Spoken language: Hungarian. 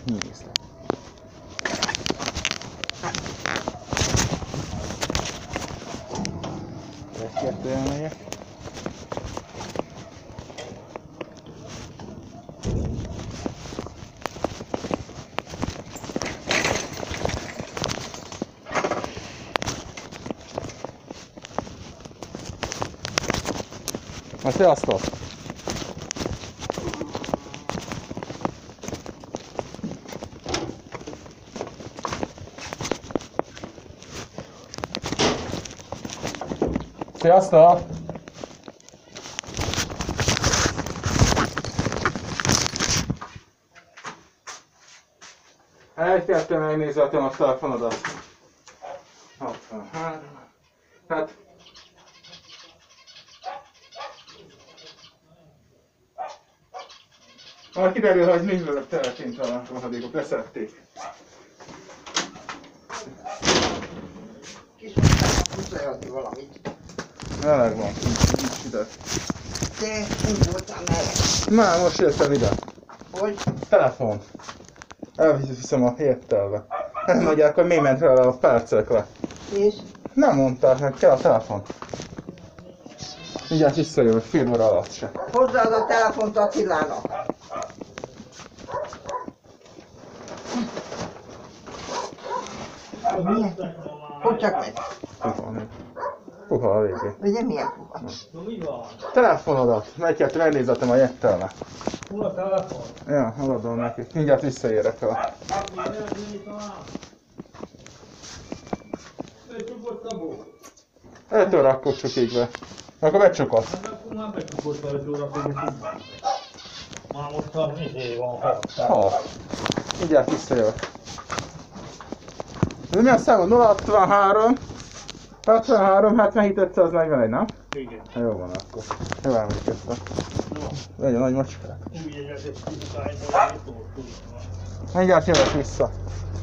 Nézd. Egy-kettő elmegyek. Na, sziasztok! Sziasztok! Egy-kettő megnézhetem a telefonodat. 63. Hát... Ha kiderül, hogy mindent történt a rohadékok, leszették. Kis mondták, puszolni valamit. Meleg van, nincs ide. De úgy voltál meleg. Már most jöttem ide. Hogy? Telefon. Elviszem a héttelbe. Nem mondják, hogy mi ment vele a percekre. És? Nem mondták, hogy kell a telefon. Mindjárt visszajövök fél óra alatt se. Hozzáad a telefont Attilának. Milyen? Hogy csak megy? Puha a végé. Ugye milyen puha? No mi van? Telefonodat, melyiket megnézhetem a jettelne. Hol a telefon? Ja, haladom neki. Mindjárt visszaérek el. Egy csukott Szabó. 5 órakor csukik be. Akkor becsukott. Hát akkor már becsukott 5 órakor, hogy már most a izé van 6. Ha. Mindjárt visszajövök. Ez milyen számú? 063 63 77 541, nem? Igen. Ha, jó van akkor. Jó emlékeztem. Legyen nagy macskát. Úgy jegyezett, hogy utány, hogy egy tortúr van. Mindjárt jövök vissza.